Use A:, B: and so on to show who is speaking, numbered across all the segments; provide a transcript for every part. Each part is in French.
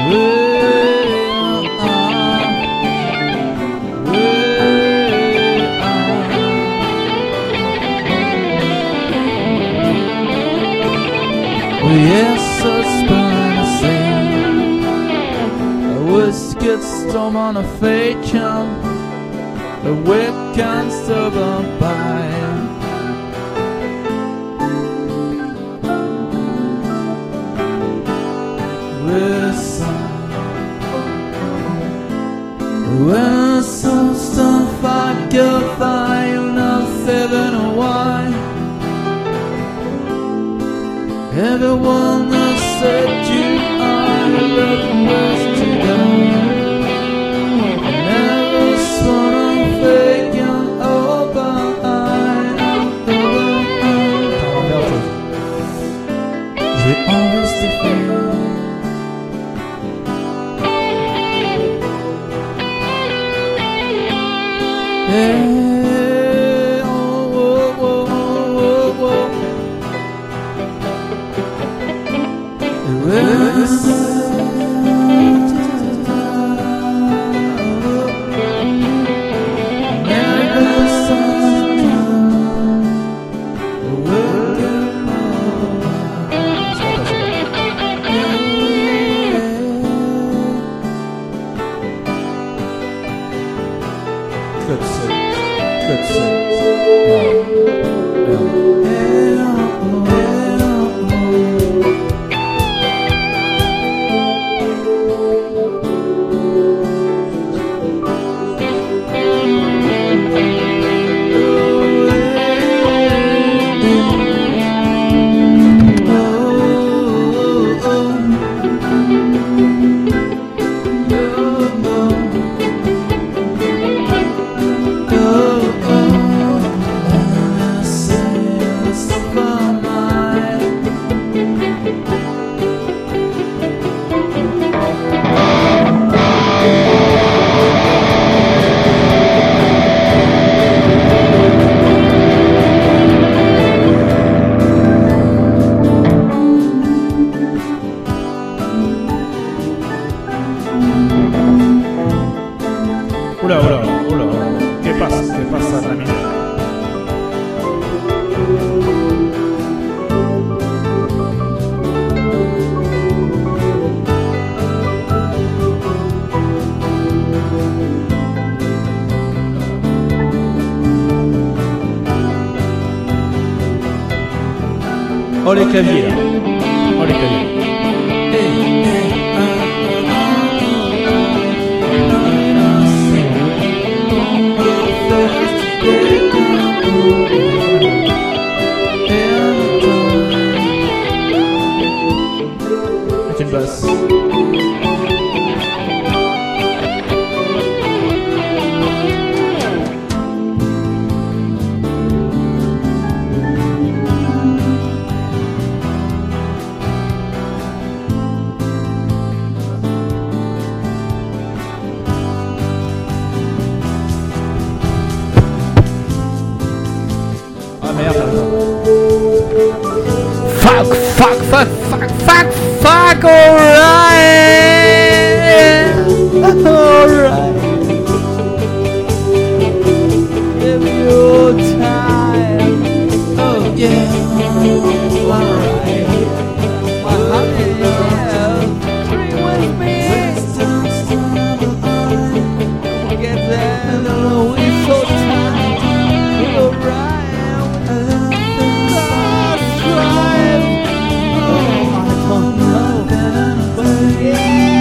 A: Yes, it's been a scene. A whiskey storm on a fate jump. A wick can still burn by. When some stuff I can find, not living a wine. Everyone that said you are looking west to die. Never sworn I'm faking open eye. We always defend. Hey, oh, oh, oh, oh, oh, Good sense.
B: Hola. ¿Qué pasa, Ramiro?
A: Ole clavier. C'est une basse. Ah merde. Fuck, alright. Give me your time. Oh yeah. Alright. Dream with me. Get there. We're so tired. Alright. Yeah.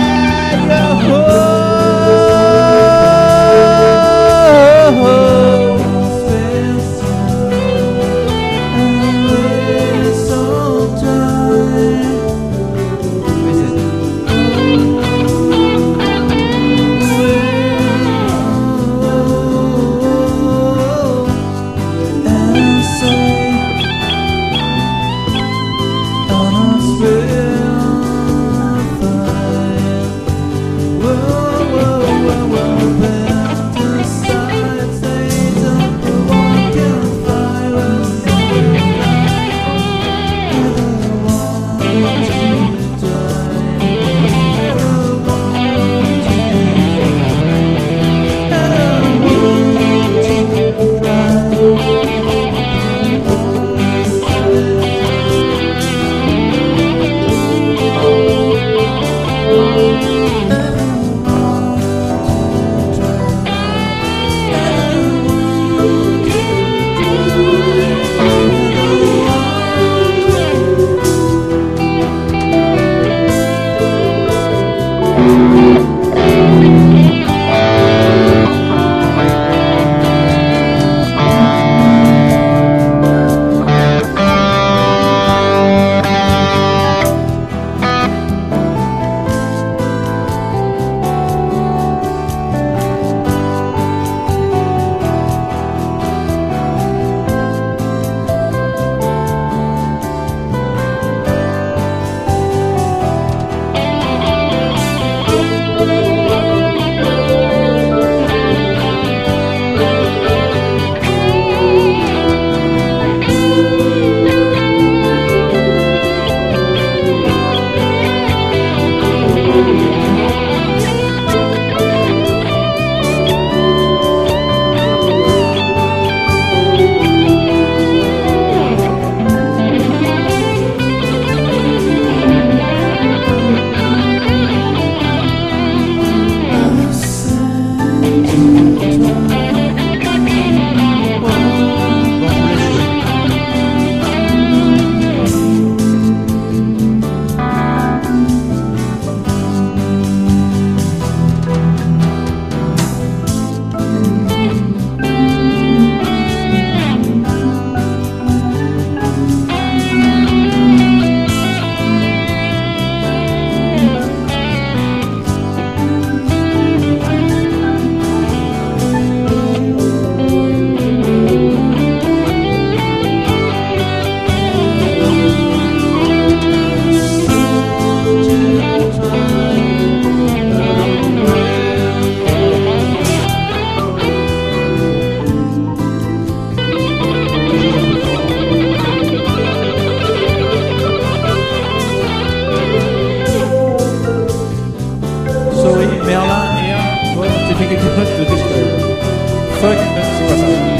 B: Sorry, Merlin et un. Ouais, j'ai fait quelques notes de disque. Fuck, c'est pas ça.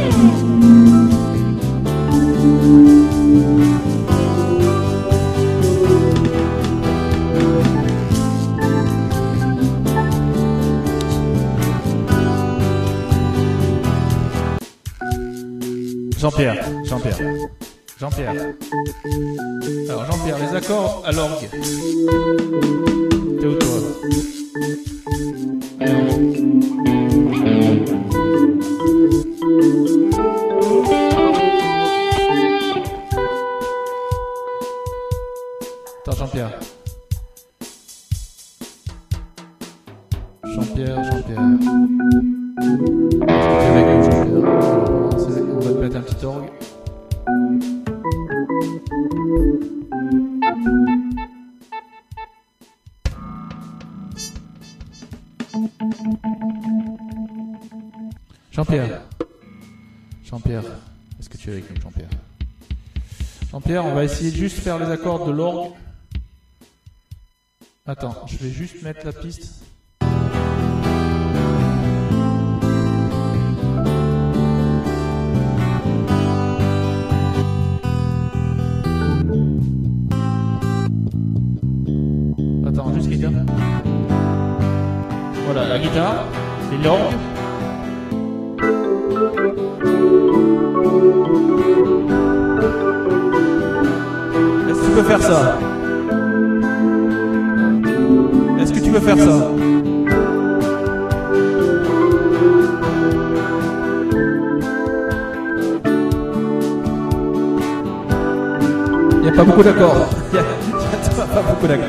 B: Jean-Pierre. Alors Jean-Pierre, les accords à l'orgue. T'es où toi? Attends Jean-Pierre. On va te mettre un petit orgue. Jean-Pierre, est-ce que tu es avec nous, Jean-Pierre? Jean-Pierre, on va essayer de juste faire les accords de l'orgue. Attends, je vais juste mettre la piste. Attends, juste guitare. Voilà, la guitare et l'orgue. Est-ce que tu peux faire ça? Est-ce que tu peux faire ça? Il n'y a pas beaucoup d'accords. Il n'y a pas beaucoup d'accords.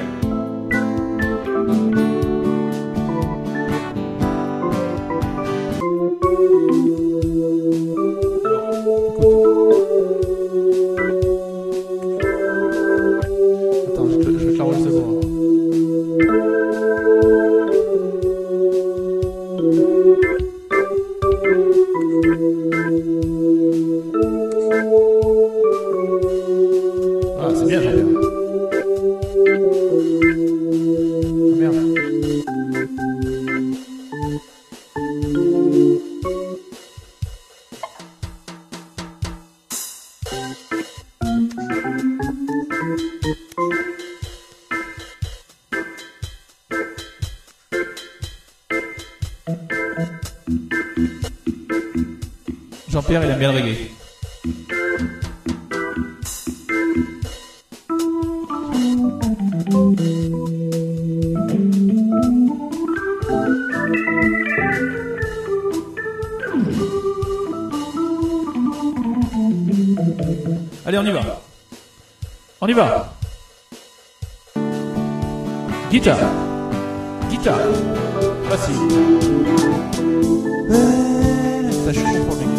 B: Jean-Pierre, il aime bien le reggae. Allez, on y va. On y va. Guitare. Facile. Ça, je suis chaud pour lui.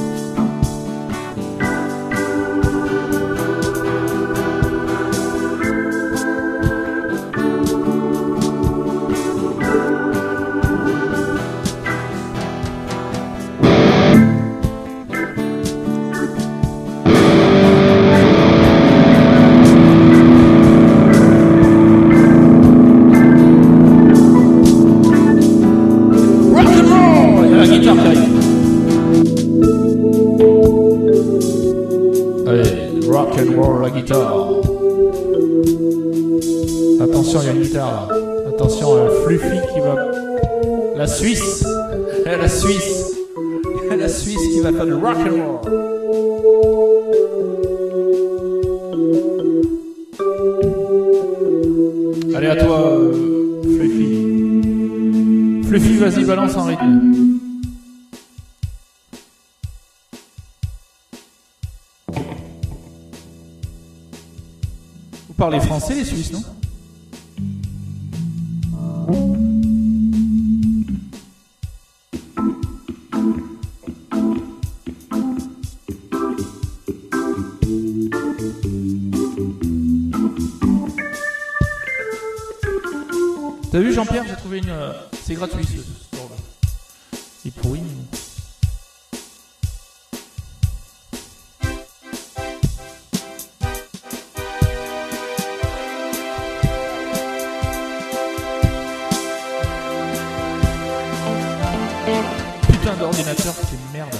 B: Attention, il y a une guitare là. Attention, Fluffy qui va... La Suisse qui va faire du rock and roll. Allez, à toi, Fluffy. Fluffy, vas-y, balance en rythme. Vous parlez français, les Suisses, non? T'as vu Jean-Pierre, j'ai trouvé une... C'est gratuit ce store-là. Il est pourri. putain d'ordinateur, c'est une merde.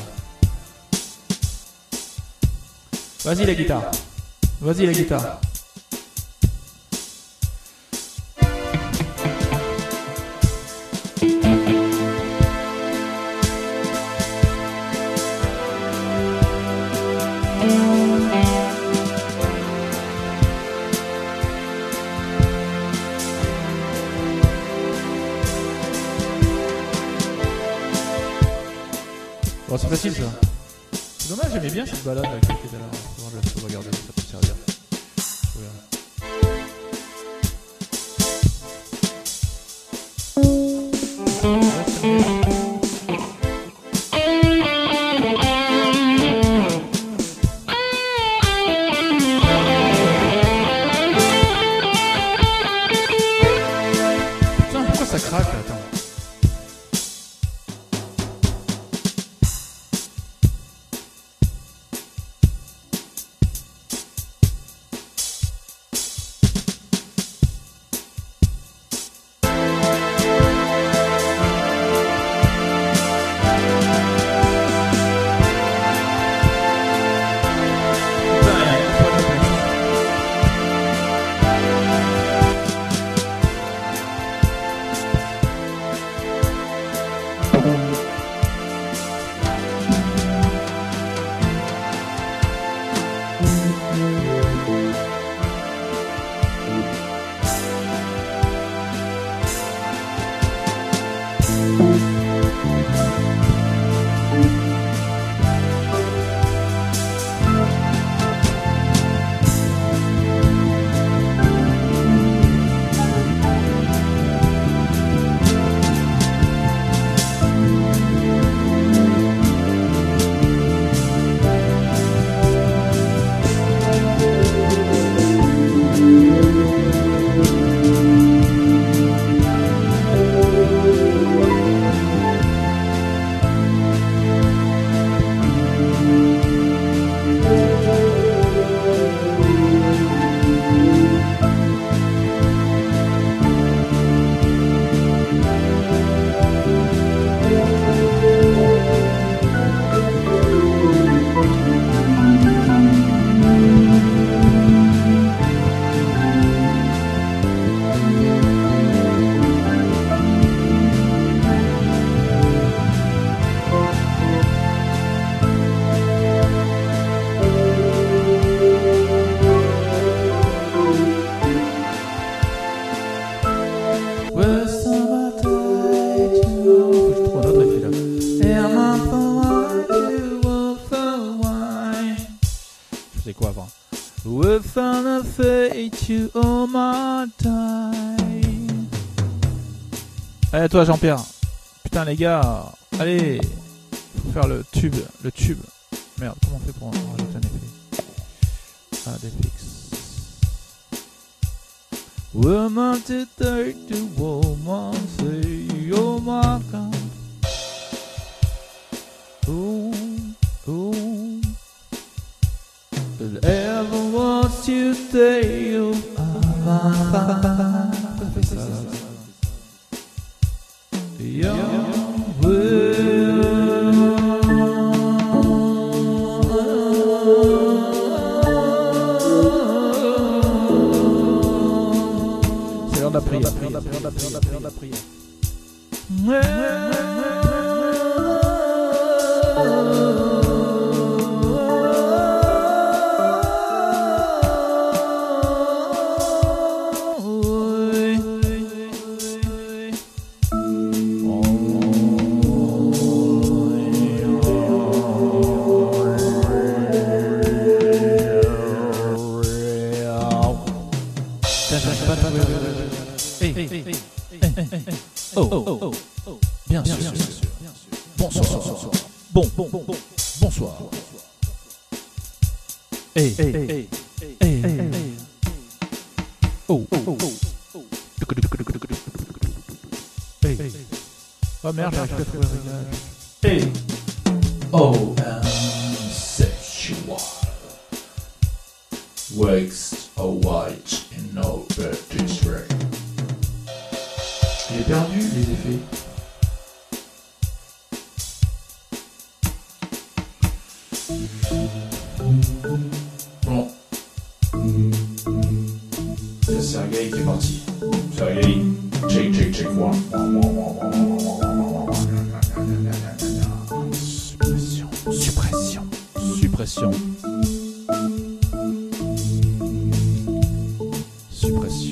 B: Vas-y la guitare. Vas-y la guitare. Bon, c'est facile ça. C'est dommage, j'aimais bien cette balade là, qui était là. Je la sauvegarder, ça peut servir. Putain, pourquoi ça craque là? Attends. C'est quoi avant? We found a fate you all my time. Allez toi Jean-Pierre. Putain les gars. Allez. Faut faire le tube. Le tube. Merde, comment on fait pour rajouter un effet? Ah, des fixes. Woman to 30 woman say oh my God. Oh, oh. But ever wants you stay you c'est l'heure de la prière. Oh, bien sûr. Bonsoir. Bonsoir. Oh. Oh merde, j'arrive pas à trouver le réglage.
A: Oh, sexual. Wakes a white in no British rain. J'ai perdu les effets.
B: Suppression. Suppression. Suppression.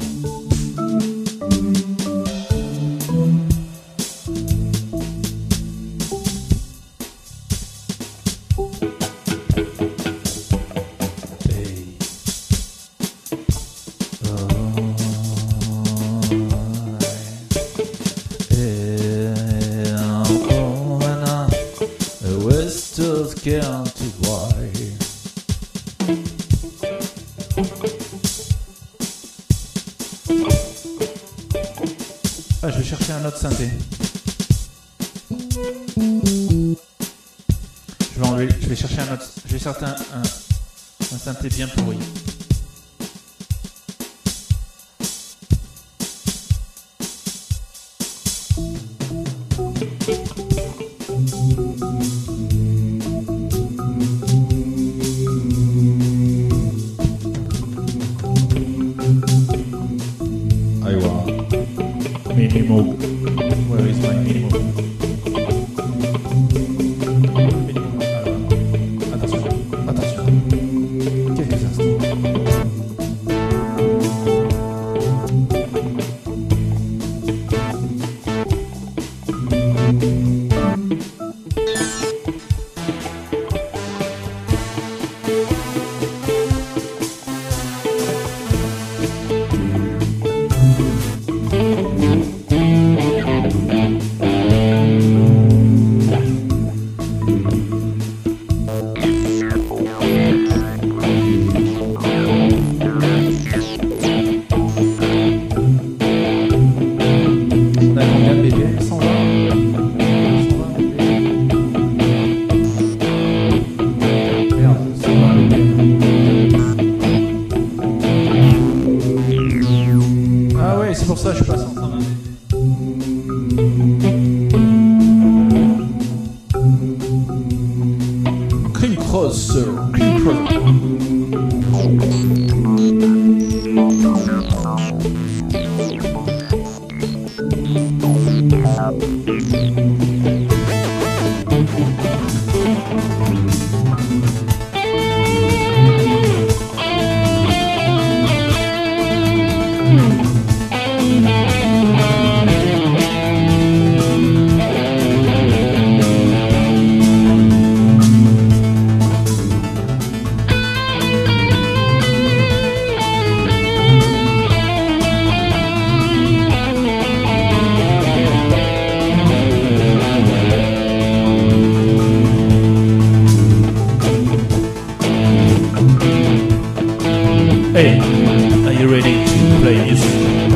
B: County wide. Ah, je vais chercher un autre synthé. Je vais enlever, je vais chercher un autre. Je vais chercher un synthé bien pourri. Minimo. Where is my minimo? Minimo. Attention, attention. Quelques instants. C'est pour ça que je passe en 120. Cream Cross. Cream Cross. Hey, are you ready to play music?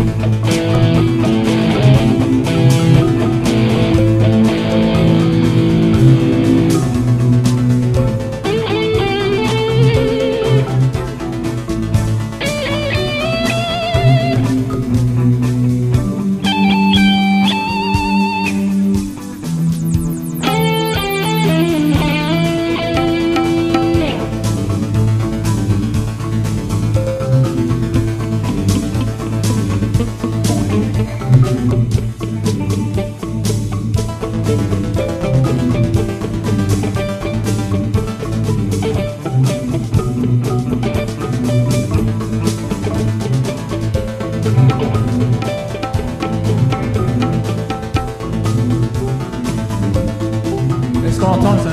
B: Est-ce qu'on entend ça?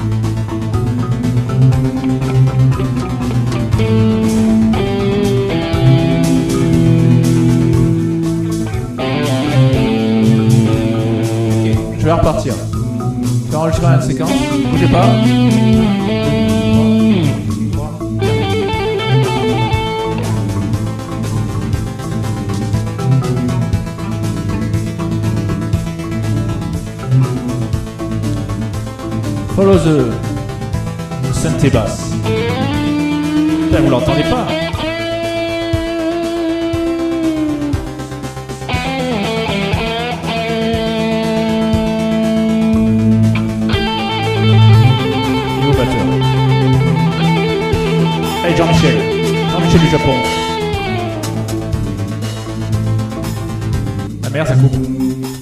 B: Je vais repartir. Je vais enregistrer une séquence. Bougez pas. Follow the synthé basse. Putain, vous l'entendez pas? Hey Jean-Michel du Japon. La merde ça coupe.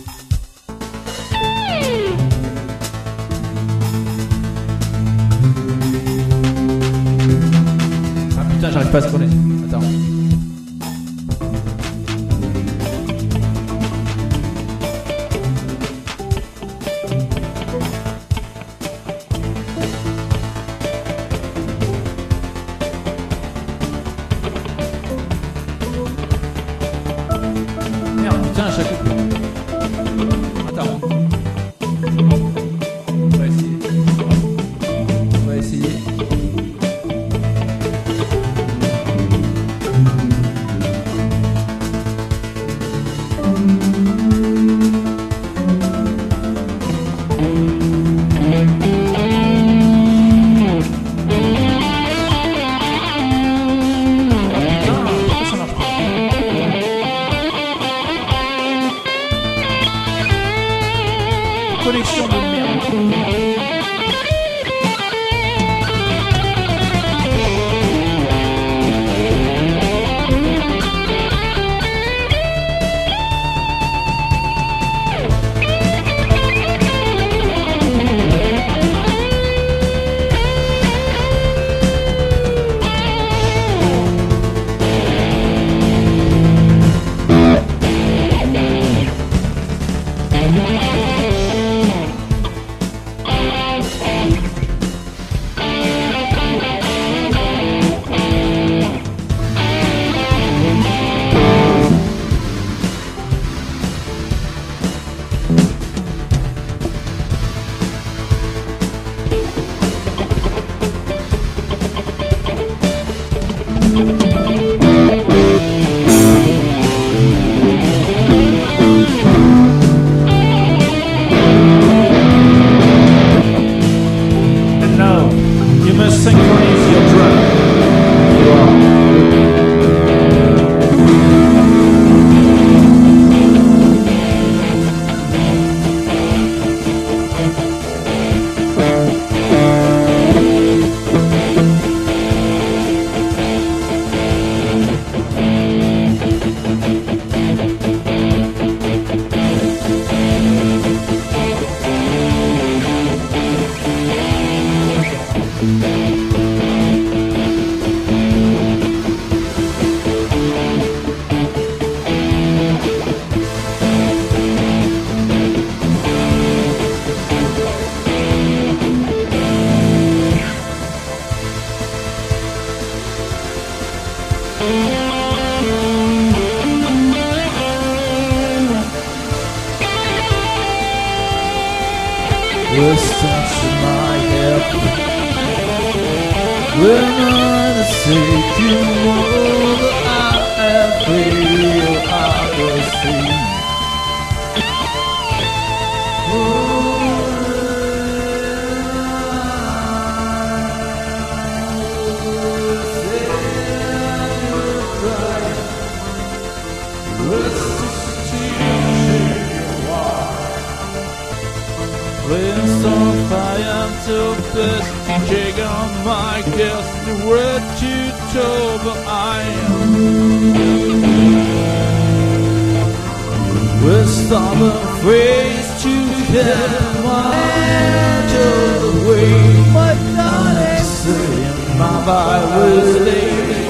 B: j'arrive pas à synchroniser. Attends. Merde, putain, à chaque coup. Attends. On va essayer. On va essayer. Connexion de merde. And now, you must synchronize your drum. Was stuck in my head when I said you more than I feel I was seen. When on fire to best jig on my guess the word to tell, but I am with stubborn face to get my to way, but darling, saying my body was late.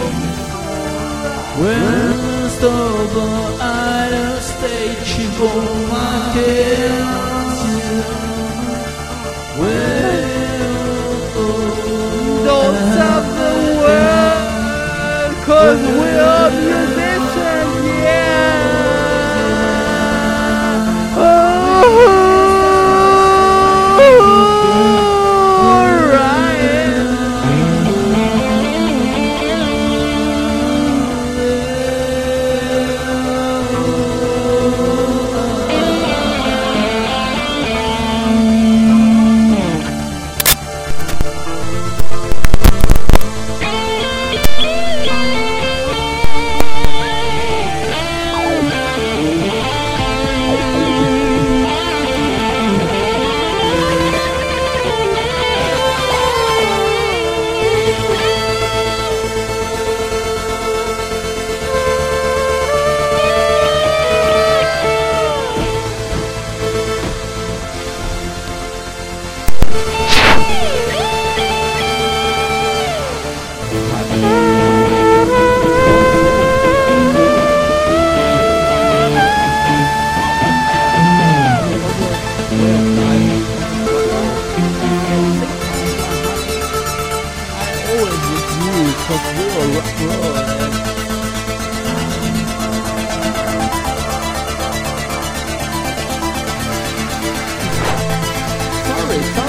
B: When stubborn I don't stay cheap on my kids. Don't stop the world, 'cause we're musicians, yeah.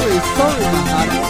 C: sorry, Manhattan.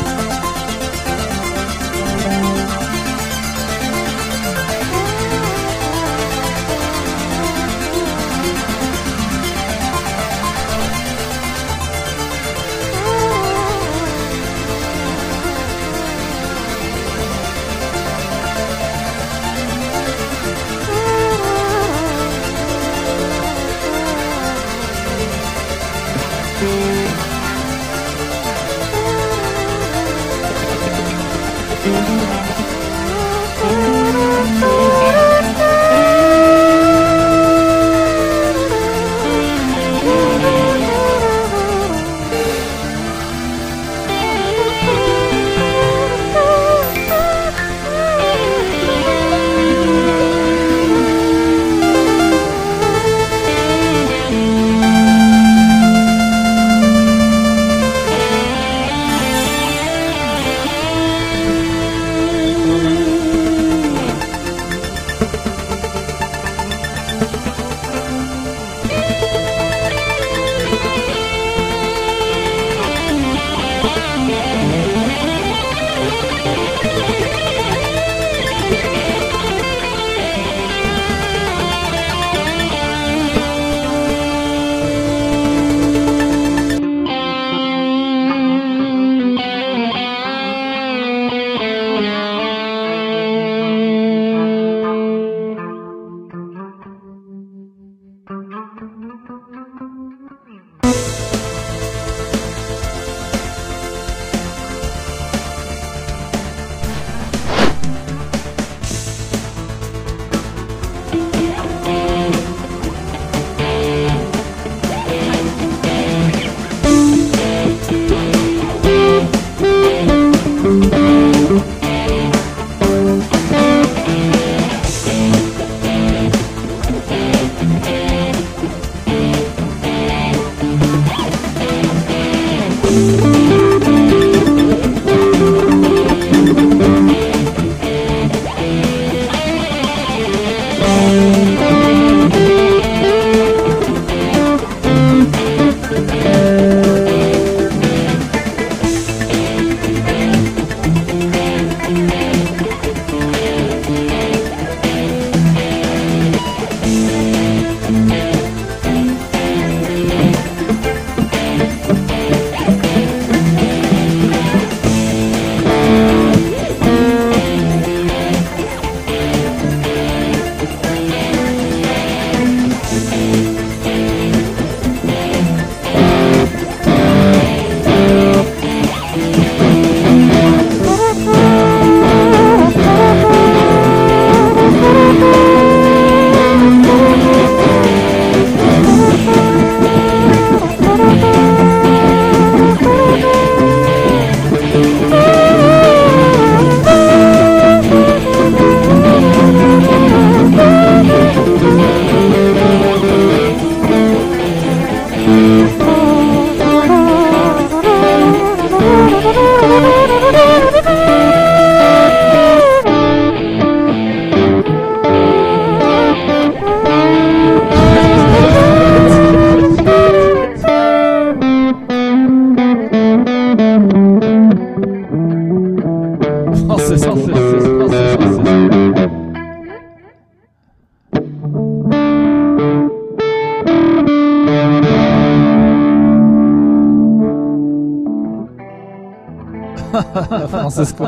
B: Francesco.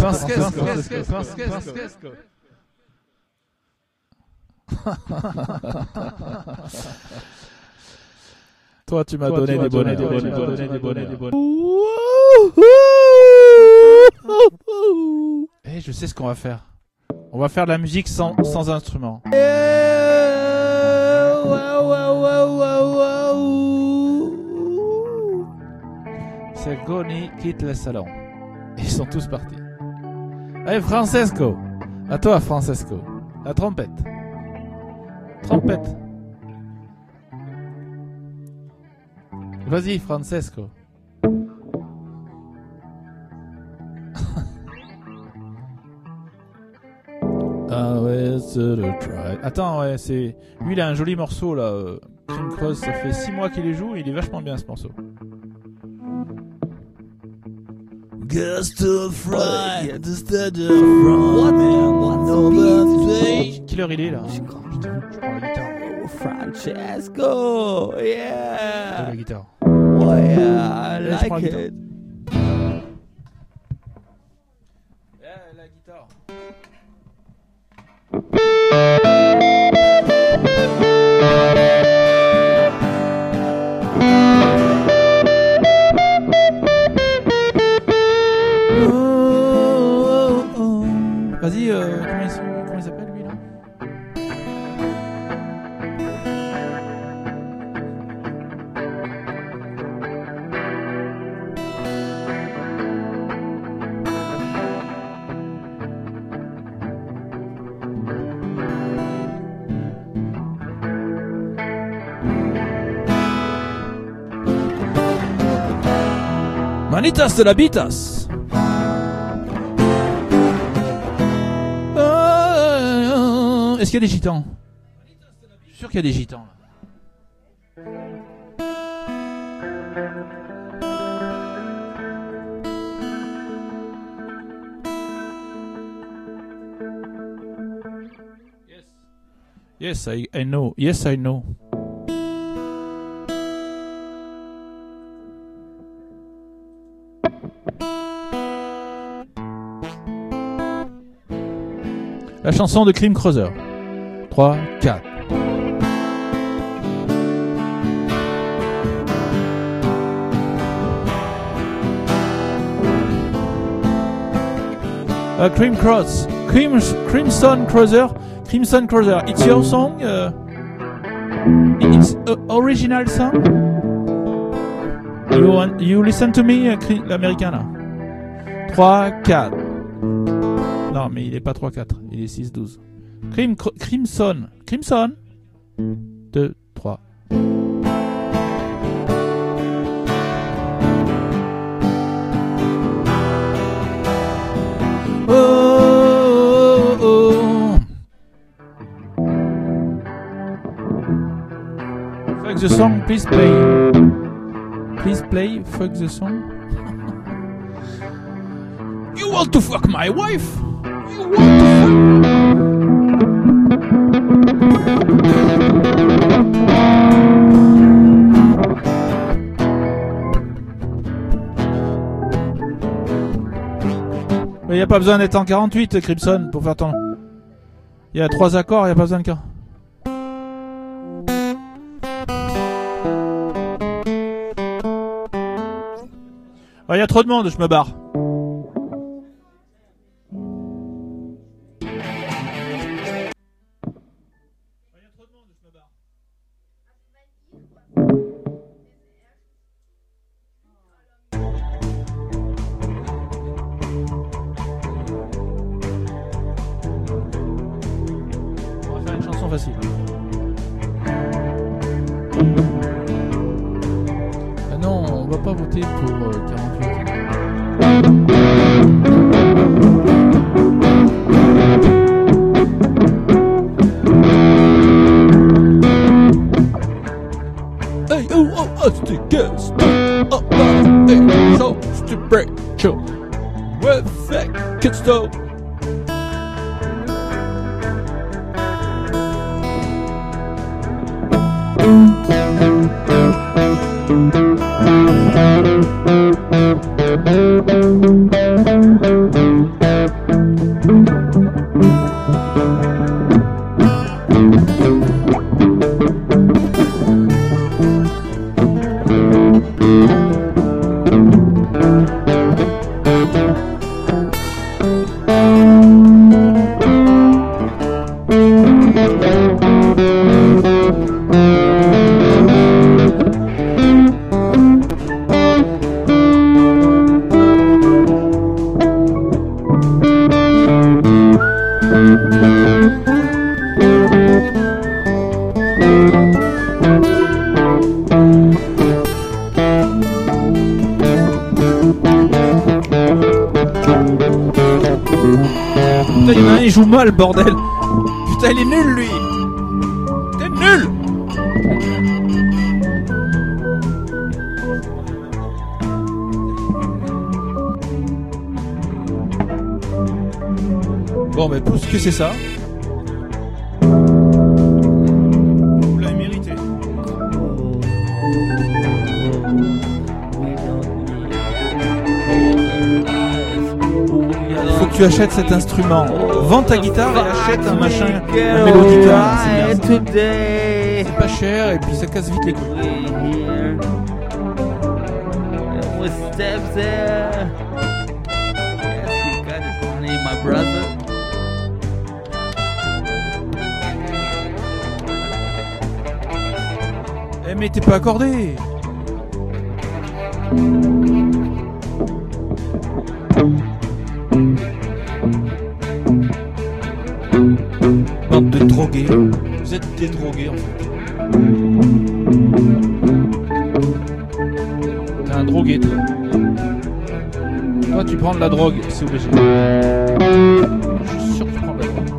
B: Toi, tu m'as donné des bonnets. Eh, je sais ce qu'on va faire. On va faire de la musique sans instrument. Sergoni quitte le salon. Ils sont tous partis. Allez, Francesco. À toi, Francesco. La trompette. Trompette. Vas-y, Francesco. Ah ouais, c'est le try. Attends, ouais, c'est... Lui, il a un joli morceau, là. Cream Cross, ça fait 6 mois qu'il les joue, il est vachement bien, ce morceau.
A: Guess to fry at the stade of France. Quelle heure il est là? Putain, je prends la guitare.
C: Oh, Francesco, yeah.
A: La guitare.
C: Oh yeah, I
A: Là, je prends
C: like
A: la
C: it.
A: La guitare. Vas-y, comment il s'appelle lui là? Manitas de la Bitas. Est-ce qu'il y a des gitans? Je suis sûr qu'il y a des gitans là. Yes, I know. Yes, I know. La chanson de Cream Cruiser. 3, 4. Crimson Cruiser. Crimson Cruiser. It's your song? It's original song? You listen to me, l'américain là. 3, 4. Non, mais il est pas 3, 4. Il est 6, 12. Crimson. Crimson. 2, 3. Fuck the song, please play. Please play, fuck the song. You want to fuck my wife? You want to Il n'y a pas besoin d'être en 48, Crimson, pour faire ton... Il y a 3 accords, il n'y a pas besoin de cas. Il y a trop de monde, je me barre. Facile. Ah non, on va pas voter pour 48. Hey, oh, oh, oh, it's the guest. Oh, oh, hey, so, it's the break show. Well, fake, kids, though. Putain, il y en a un, il joue mal, bordel. Putain, il est nul, lui. T'es nul.
B: Bon, mais pour ce que c'est ça, vous l'avez mérité. Faut que tu achètes cet instrument. Vends ta guitare et achète un machin, un mélodica. C'est bien. C'est pas cher et puis ça casse vite les couilles.
C: Steps there. Yes, you got it, honey, my brother.
B: Eh mais t'es pas accordé. Bande de drogués. Vous êtes des drogués en fait. T'es un drogué toi. Toi tu prends de la drogue, c'est obligé. Je suis sûr que tu prends de la drogue.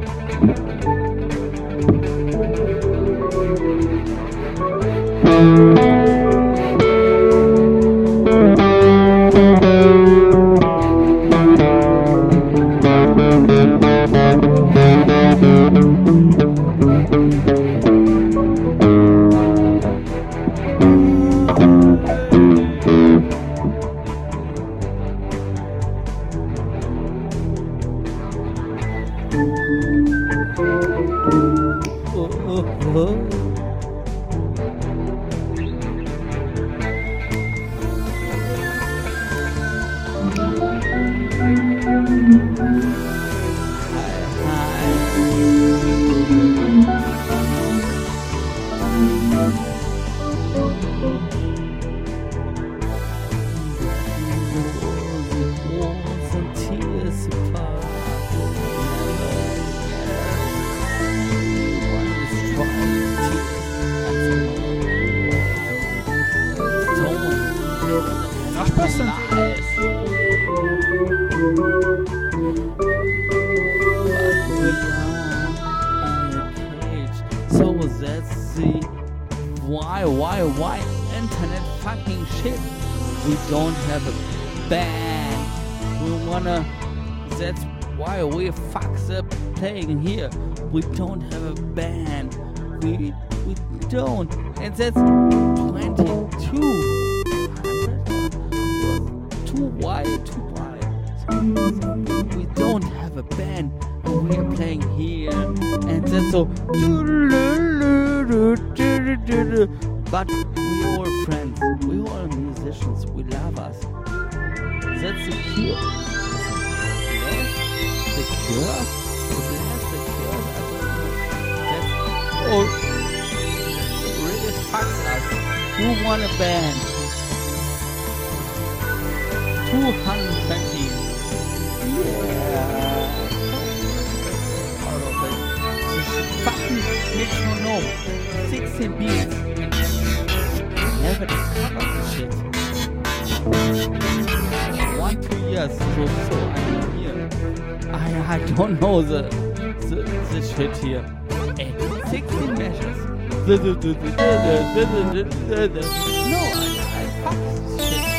C: Why internet fucking shit? We don't have a band. We wanna. That's why we fucks up playing here. We don't have a band. We don't. And that's 2200. Too wide. We don't have a band. And we are playing here. And that's so. But we all friends, we all musicians, we love us. That's the cure. Yes, the cure? That's the cure, I don't know. That's all. Really fucks us. Who want a band? 220. Yeah. Out of it. This fucking metronome. 16 beats. Never discovered this shit. 1-2 years, so I'm here. I don't know the shit here. 16 measures. No, I fuck this shit up.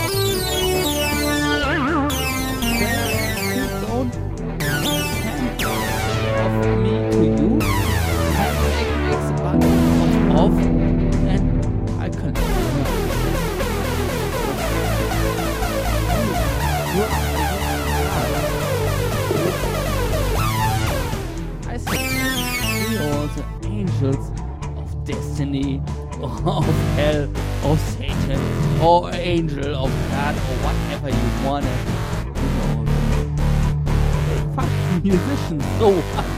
C: You don't hand of me to you. I make X button off and I can. I said we are the angels of destiny, of hell, of Satan, or angel of God, or whatever you want it. You know, fucking musicians, so what?